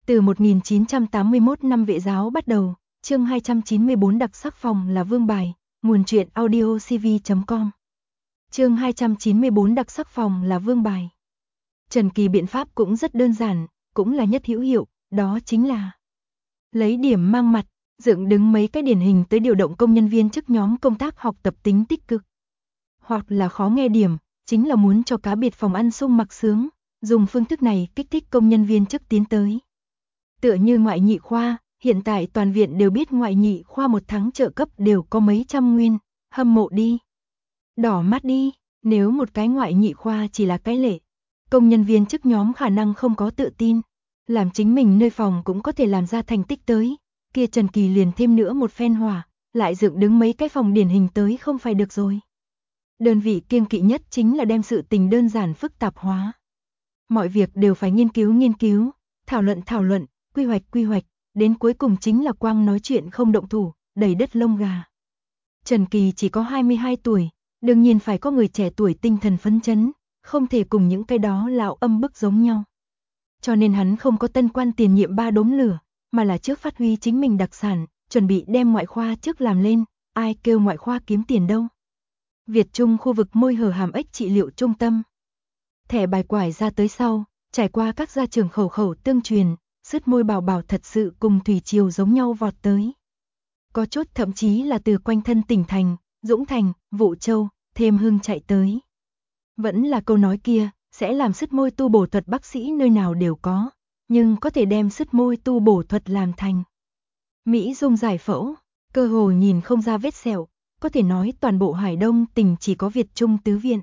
Từ 1981 năm Vệ giáo bắt đầu, chương 294 đặc sắc phòng là vương bài, nguồn truyện audio cv.com. Chương 294 đặc sắc phòng là vương bài. Trần Kỳ biện pháp cũng rất đơn giản, cũng là nhất hữu hiệu, đó chính là lấy điểm mang mặt, dựng đứng mấy cái điển hình tới điều động công nhân viên chức nhóm công tác học tập tính tích cực. Hoặc là khó nghe điểm, chính là muốn cho cá biệt phòng ăn sung mặc sướng, dùng phương thức này kích thích công nhân viên chức tiến tới. Tựa như ngoại nhị khoa, hiện tại toàn viện đều biết ngoại nhị khoa một tháng trợ cấp đều có mấy trăm nguyên, hâm mộ đi. Đỏ mắt đi, nếu một cái ngoại nhị khoa chỉ là cái lệ, công nhân viên chức nhóm khả năng không có tự tin, làm chính mình nơi phòng cũng có thể làm ra thành tích tới, kia Trần Kỳ liền thêm nữa một phen hỏa, lại dựng đứng mấy cái phòng điển hình tới không phải được rồi. Đơn vị kiêng kỵ nhất chính là đem sự tình đơn giản phức tạp hóa. Mọi việc đều phải nghiên cứu, thảo luận, quy hoạch, đến cuối cùng chính là quang nói chuyện không động thủ, đầy đất lông gà. Trần Kỳ chỉ có 22 tuổi, đương nhiên phải có người trẻ tuổi tinh thần phấn chấn, không thể cùng những cái đó lão âm bức giống nhau. Cho nên hắn không có tân quan tiền nhiệm 3 đốm lửa, mà là trước phát huy chính mình đặc sản, chuẩn bị đem ngoại khoa trước làm lên, ai kêu ngoại khoa kiếm tiền đâu. Việt Trung khu vực môi hở hàm ếch trị liệu trung tâm. Thẻ bài quải ra tới sau, trải qua các gia trưởng khẩu tương truyền, sứt môi bảo bảo thật sự cùng thủy triều giống nhau vọt tới. Có chút thậm chí là từ quanh thân tỉnh thành, Dũng Thành, Vũ Châu, Thêm Hưng chạy tới. Vẫn là câu nói kia, sẽ làm sứt môi tu bổ thuật bác sĩ nơi nào đều có, nhưng có thể đem sứt môi tu bổ thuật làm thành Mỹ Dung giải phẫu, cơ hồ nhìn không ra vết sẹo, có thể nói toàn bộ Hải Đông tỉnh chỉ có Việt Trung tứ viện.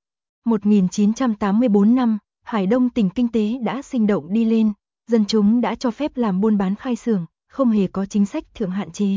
1984 năm, Hải Đông tỉnh kinh tế đã sinh động đi lên, dân chúng đã cho phép làm buôn bán khai xưởng, không hề có chính sách thượng hạn chế.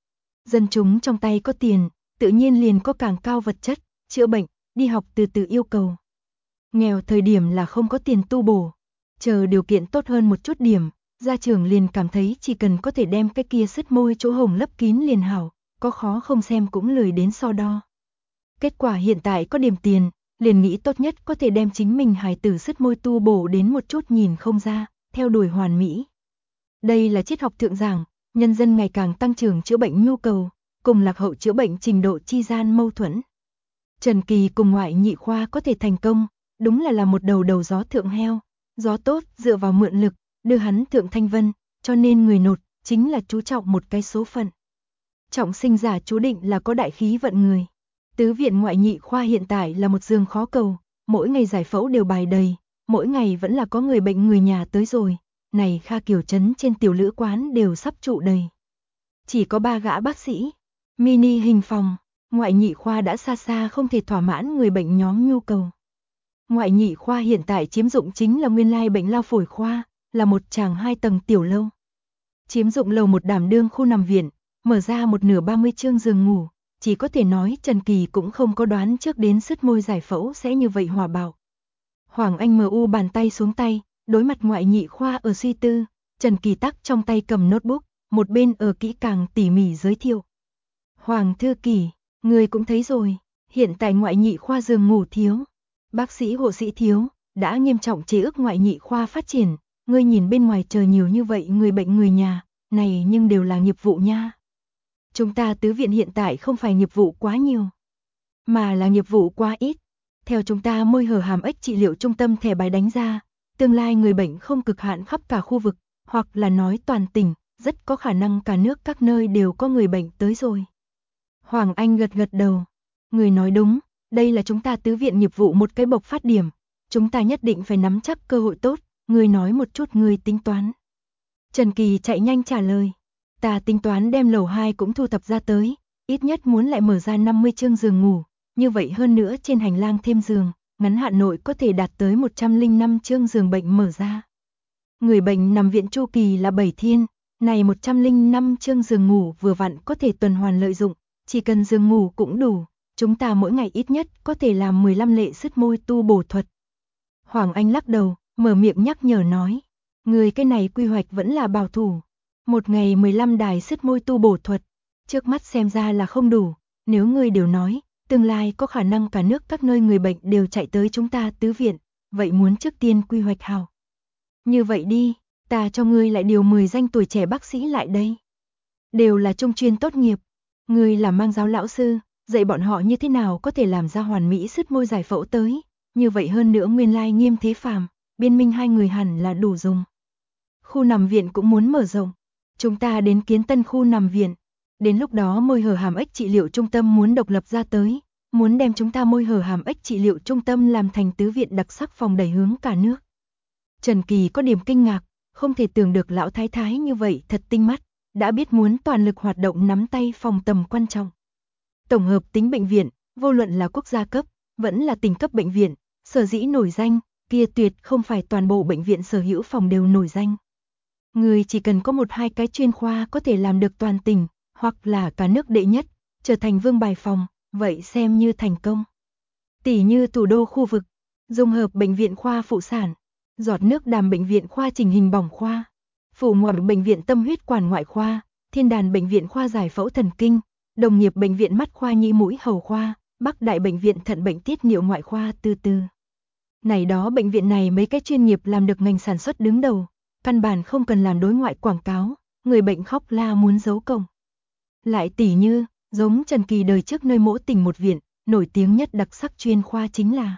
Dân chúng trong tay có tiền, tự nhiên liền có càng cao vật chất, chữa bệnh, đi học từ từ yêu cầu. Nghèo thời điểm là không có tiền tu bổ, chờ điều kiện tốt hơn một chút điểm, gia trưởng liền cảm thấy chỉ cần có thể đem cái kia sứt môi chỗ hồng lấp kín liền hảo, có khó không xem cũng lười đến so đo. Kết quả hiện tại có điểm tiền, liền nghĩ tốt nhất có thể đem chính mình hài tử sứt môi tu bổ đến một chút nhìn không ra, theo đuổi hoàn mỹ. Đây là triết học thượng giảng, nhân dân ngày càng tăng trưởng chữa bệnh nhu cầu, cùng lạc hậu chữa bệnh trình độ chi gian mâu thuẫn. Trần Kỳ cùng ngoại nhị khoa có thể thành công, đúng là một đầu gió thượng heo, gió tốt dựa vào mượn lực, đưa hắn thượng thanh vân, cho nên người nột chính là chú trọng một cái số phận. Trọng sinh giả chú định là có đại khí vận người. Tứ viện ngoại nhị khoa hiện tại là một giường khó cầu, mỗi ngày giải phẫu đều bài đầy, mỗi ngày vẫn là có người bệnh người nhà tới rồi. Này Kha Kiều trấn trên tiểu lữ quán đều sắp trụ đầy. Chỉ có 3 gã bác sĩ, mini hình phòng, ngoại nhị khoa đã xa xa không thể thỏa mãn người bệnh nhóm nhu cầu. Ngoại nhị khoa hiện tại chiếm dụng chính là nguyên lai bệnh lao phổi khoa, là một tràng 2 tầng tiểu lâu. Chiếm dụng lầu một đảm đương khu nằm viện, mở ra một nửa 30 chương giường ngủ, chỉ có thể nói Trần Kỳ cũng không có đoán trước đến sứt môi giải phẫu sẽ như vậy hòa bạo. Hoàng Anh MU bàn tay xuống tay, đối mặt ngoại nhị khoa ở suy tư, Trần Kỳ tắc trong tay cầm notebook, một bên ở kỹ càng tỉ mỉ giới thiệu. Hoàng thư ký, người cũng thấy rồi, hiện tại ngoại nhị khoa giường ngủ thiếu, bác sĩ hộ sĩ thiếu, đã nghiêm trọng chế ước ngoại nhị khoa phát triển, ngươi nhìn bên ngoài chờ nhiều như vậy người bệnh người nhà, này nhưng đều là nghiệp vụ nha. Chúng ta tứ viện hiện tại không phải nghiệp vụ quá nhiều, mà là nghiệp vụ quá ít. Theo chúng ta môi hở hàm ếch trị liệu trung tâm thẻ bài đánh ra, tương lai người bệnh không cực hạn khắp cả khu vực, hoặc là nói toàn tỉnh, rất có khả năng cả nước các nơi đều có người bệnh tới rồi. Hoàng Anh gật gật đầu. Người nói đúng, đây là chúng ta tứ viện nghiệp vụ một cái bộc phát điểm. Chúng ta nhất định phải nắm chắc cơ hội tốt, người nói một chút người tính toán. Trần Kỳ chạy nhanh trả lời. Ta tính toán đem lầu 2 cũng thu thập ra tới, ít nhất muốn lại mở ra 50 chương giường ngủ, như vậy hơn nữa trên hành lang thêm giường, ngắn hạn nội có thể đạt tới 105 chương giường bệnh mở ra. Người bệnh nằm viện chu kỳ là 7 thiên, này 105 chương giường ngủ vừa vặn có thể tuần hoàn lợi dụng, chỉ cần giường ngủ cũng đủ, chúng ta mỗi ngày ít nhất có thể làm 15 lệ sứt môi tu bổ thuật. Hoàng Anh lắc đầu, mở miệng nhắc nhở nói, người cái này quy hoạch vẫn là bảo thủ. Một ngày 15 đài sứt môi tu bổ thuật, trước mắt xem ra là không đủ, nếu người đều nói, tương lai có khả năng cả nước các nơi người bệnh đều chạy tới chúng ta tứ viện, vậy muốn trước tiên quy hoạch hảo. Như vậy đi, Ta cho ngươi lại điều 10 danh tuổi trẻ bác sĩ lại đây. Đều là trung chuyên tốt nghiệp. Ngươi là mang giáo lão sư, dạy bọn họ như thế nào có thể làm ra hoàn mỹ sứt môi giải phẫu tới. Như vậy hơn nữa nguyên lai Nghiêm Thế Phàm, Biên Minh hai người hẳn là đủ dùng. Khu nằm viện cũng muốn mở rộng. Chúng ta đến kiến tân khu nằm viện. Đến lúc đó môi hở hàm ếch trị liệu trung tâm muốn độc lập ra tới. Muốn đem chúng ta môi hở hàm ếch trị liệu trung tâm làm thành tứ viện đặc sắc phòng đẩy hướng cả nước. Trần Kỳ có điểm kinh ngạc, không thể tưởng được lão thái thái như vậy thật tinh mắt, đã biết muốn toàn lực hoạt động nắm tay phòng tầm quan trọng. Tổng hợp tính bệnh viện, vô luận là quốc gia cấp, vẫn là tỉnh cấp bệnh viện, sở dĩ nổi danh, kia tuyệt không phải toàn bộ bệnh viện sở hữu phòng đều nổi danh. Người chỉ cần có 1-2 cái chuyên khoa có thể làm được toàn tỉnh, hoặc là cả nước đệ nhất, trở thành vương bài phòng, vậy xem như thành công. Tỷ như thủ đô khu vực, dung hợp bệnh viện khoa phụ sản, giọt nước đàm bệnh viện khoa chỉnh hình bỏng khoa, phủ ngoại bệnh viện tâm huyết quản ngoại khoa, thiên đàn bệnh viện khoa giải phẫu thần kinh, đồng nghiệp bệnh viện mắt khoa nhĩ mũi hầu khoa, bắc đại bệnh viện thận bệnh tiết niệu ngoại khoa từ. Này đó bệnh viện này mấy cái chuyên nghiệp làm được ngành sản xuất đứng đầu, căn bản không cần làm đối ngoại quảng cáo, người bệnh khóc la muốn giấu công. Lại tỷ như, giống Trần Kỳ đời trước nơi mỗi tỉnh một viện, nổi tiếng nhất đặc sắc chuyên khoa chính là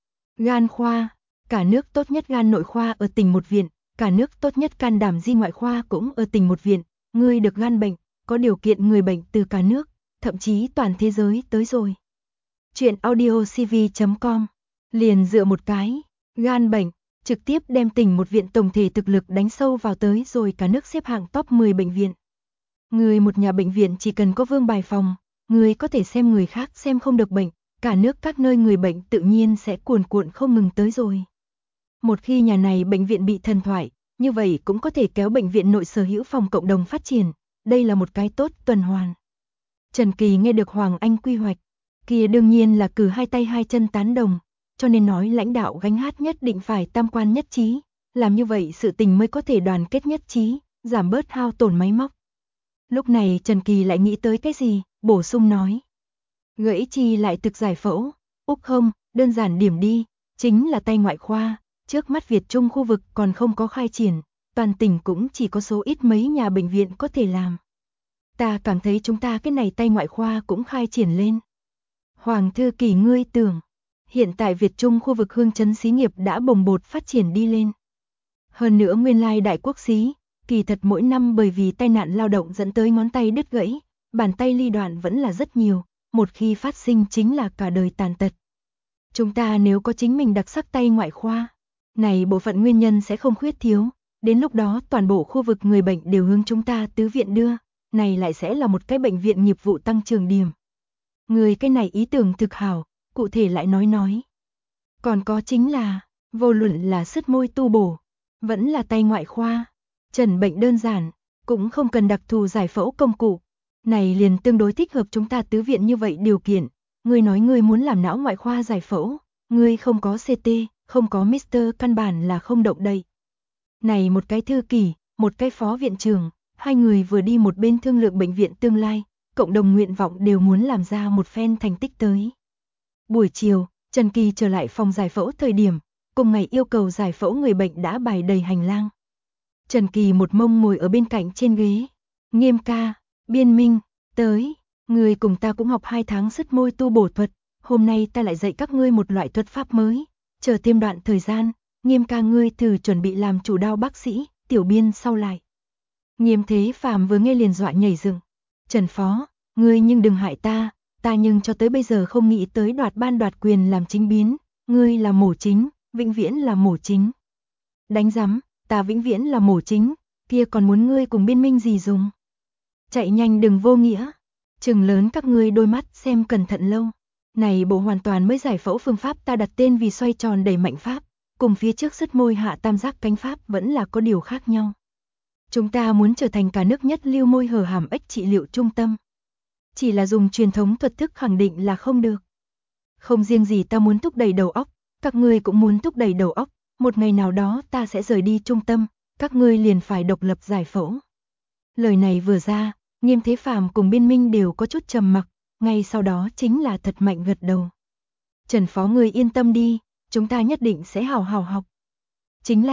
gan khoa, cả nước tốt nhất gan nội khoa ở tỉnh một viện, cả nước tốt nhất can đảm di ngoại khoa cũng ở tỉnh một viện, người được gan bệnh, có điều kiện người bệnh từ cả nước, thậm chí toàn thế giới tới rồi. Chuyện audiocv.com, liền dựa một cái, gan bệnh, trực tiếp đem tỉnh một viện tổng thể thực lực đánh sâu vào tới rồi cả nước xếp hạng top 10 bệnh viện. Người một nhà bệnh viện chỉ cần có vương bài phòng, người có thể xem người khác xem không được bệnh, cả nước các nơi người bệnh tự nhiên sẽ cuồn cuộn không ngừng tới rồi. Một khi nhà này bệnh viện bị thần thoại, như vậy cũng có thể kéo bệnh viện nội sở hữu phòng cộng đồng phát triển, đây là một cái tốt tuần hoàn. Trần Kỳ nghe được Hoàng Anh quy hoạch, kia đương nhiên là cử hai tay hai chân tán đồng, cho nên nói lãnh đạo gánh hát nhất định phải tam quan nhất trí, làm như vậy sự tình mới có thể đoàn kết nhất trí, giảm bớt hao tổn máy móc. Lúc này Trần Kỳ lại nghĩ tới cái gì, bổ sung nói. Gãy chi lại thực giải phẫu, Úc không, đơn giản điểm đi, chính là tay ngoại khoa, trước mắt Việt Trung khu vực còn không có khai triển, toàn tỉnh cũng chỉ có số ít mấy nhà bệnh viện có thể làm. Ta cảm thấy chúng ta cái này tay ngoại khoa cũng khai triển lên. Hoàng thư Kỳ ngươi tưởng, hiện tại Việt Trung khu vực hương chấn xí nghiệp đã bồng bột phát triển đi lên. Hơn nữa nguyên lai đại quốc xí, kỳ thật mỗi năm bởi vì tai nạn lao động dẫn tới ngón tay đứt gãy, bàn tay ly đoạn vẫn là rất nhiều, một khi phát sinh chính là cả đời tàn tật. Chúng ta nếu có chính mình đặc sắc tay ngoại khoa, này bộ phận nguyên nhân sẽ không khuyết thiếu, đến lúc đó toàn bộ khu vực người bệnh đều hướng chúng ta tứ viện đưa, này lại sẽ là một cái bệnh viện nghiệp vụ tăng trưởng điểm. Người cái này ý tưởng thực hảo, cụ thể lại nói. Còn có chính là, vô luận là sứt môi tu bổ, vẫn là tay ngoại khoa, trần bệnh đơn giản, cũng không cần đặc thù giải phẫu công cụ. Này liền tương đối thích hợp chúng ta tứ viện như vậy điều kiện. Ngươi nói ngươi muốn làm não ngoại khoa giải phẫu, ngươi không có CT, không có Mr. căn bản là không động đậy. Này một cái thư ký, một cái phó viện trưởng, hai người vừa đi một bên thương lượng bệnh viện tương lai, cộng đồng nguyện vọng đều muốn làm ra một phen thành tích tới. Buổi chiều, Trần Kỳ trở lại phòng giải phẫu thời điểm, cùng ngày yêu cầu giải phẫu người bệnh đã bày đầy hành lang. Trần Kỳ một mông ngồi ở bên cạnh trên ghế. Nghiêm ca, Biên Minh, tới, người cùng ta cũng học 2 tháng sứt môi tu bổ thuật, hôm nay ta lại dạy các ngươi một loại thuật pháp mới, chờ thêm đoạn thời gian, Nghiêm ca ngươi thử chuẩn bị làm chủ đao bác sĩ, tiểu Biên sau lại. Nghiêm Thế Phàm vừa nghe liền dọa nhảy dựng. Trần phó, ngươi nhưng đừng hại ta nhưng cho tới bây giờ không nghĩ tới đoạt ban đoạt quyền làm chính biến, ngươi là mổ chính, vĩnh viễn là mổ chính. Đánh rắm, ta vĩnh viễn là mổ chính, kia còn muốn ngươi cùng Biên Minh gì dùng? Chạy nhanh đừng vô nghĩa, trừng lớn các ngươi đôi mắt xem cẩn thận lâu. Này bộ hoàn toàn mới giải phẫu phương pháp ta đặt tên vì xoay tròn đẩy mạnh pháp, cùng phía trước sứt môi hạ tam giác cánh pháp vẫn là có điều khác nhau. Chúng ta muốn trở thành cả nước nhất lưu môi hở hàm ếch trị liệu trung tâm. Chỉ là dùng truyền thống thuật thức khẳng định là không được. Không riêng gì ta muốn thúc đẩy đầu óc, các ngươi cũng muốn thúc đẩy đầu óc, một ngày nào đó ta sẽ rời đi trung tâm, các ngươi liền phải độc lập giải phẫu. Lời này vừa ra, Nghiêm Thế Phàm cùng Biên Minh đều có chút trầm mặc, ngay sau đó chính là thật mạnh gật đầu. Trần phó ngươi yên tâm đi, chúng ta nhất định sẽ hào hào học. Chính là,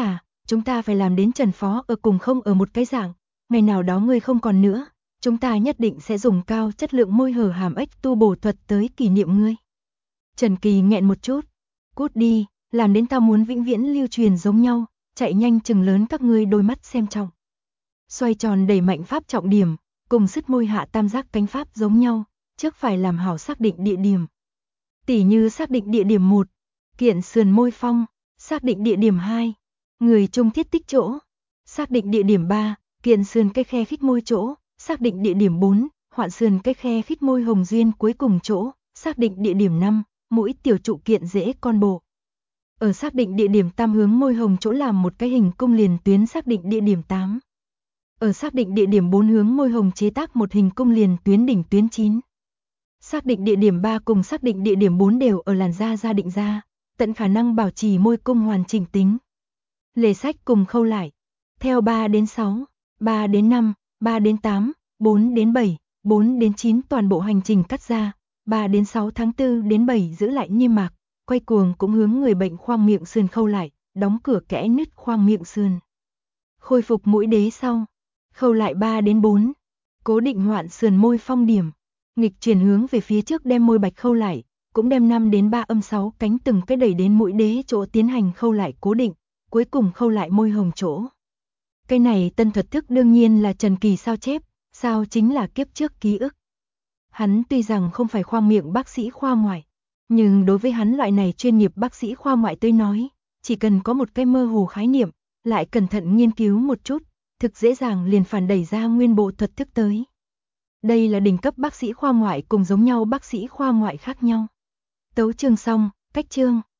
chúng ta phải làm đến Trần Phó ở cùng không ở một cái dạng, ngày nào đó ngươi không còn nữa, chúng ta nhất định sẽ dùng cao chất lượng môi hở hàm ếch tu bổ thuật tới kỷ niệm ngươi. Trần Kỳ nghẹn một chút, cút đi, làm đến tao muốn vĩnh viễn lưu truyền giống nhau, chạy nhanh chừng lớn các ngươi đôi mắt xem trọng. Xoay tròn đẩy mạnh pháp trọng điểm, cùng sứt môi hạ tam giác cánh pháp giống nhau, trước phải làm hảo xác định địa điểm. Tỉ như xác định địa điểm 1, kiện sườn môi phong, xác định địa điểm 2, người trung thiết tích chỗ, xác định địa điểm 3, kiện sườn cái khe khít môi chỗ, xác định địa điểm 4, hoạn sườn cái khe khít môi hồng duyên cuối cùng chỗ, xác định địa điểm 5, mũi tiểu trụ kiện dễ con bộ. Ở xác định địa điểm tam hướng môi hồng chỗ làm một cái hình cung liền tuyến xác định địa điểm 8. Ở xác định địa điểm 4 hướng môi hồng chế tác một hình cung liền tuyến đỉnh tuyến 9. Xác định địa điểm 3 cùng xác định địa điểm 4 đều ở làn da gia định ra, tận khả năng bảo trì môi cung hoàn chỉnh tính. Lề sách cùng khâu lại. Theo 3 đến 6, 3 đến 5, 3 đến 8, 4 đến 7, 4 đến 9 toàn bộ hành trình cắt ra, 3 đến 6 tháng 4 đến 7 giữ lại niêm mạc, quay cuồng cũng hướng người bệnh khoang miệng sườn khâu lại, đóng cửa kẽ nứt khoang miệng sườn. Khôi phục mũi đế sau, khâu lại 3 đến 4, cố định hoạn sườn môi phong điểm, nghịch chuyển hướng về phía trước đem môi bạch khâu lại, cũng đem 5 đến 3 âm 6 cánh từng cái đẩy đến mũi đế chỗ tiến hành khâu lại cố định, cuối cùng khâu lại môi hồng chỗ. Cái này tân thuật thức đương nhiên là Trần Kỳ sao chép, sao chính là kiếp trước ký ức. Hắn tuy rằng không phải khoang miệng bác sĩ khoa ngoại, nhưng đối với hắn loại này chuyên nghiệp bác sĩ khoa ngoại tới nói, chỉ cần có một cái mơ hồ khái niệm, lại cẩn thận nghiên cứu một chút, thực dễ dàng liền phản đẩy ra nguyên bộ thuật thức tới. Đây là đỉnh cấp bác sĩ khoa ngoại cùng giống nhau bác sĩ khoa ngoại khác nhau. Tấu chương xong, cách chương.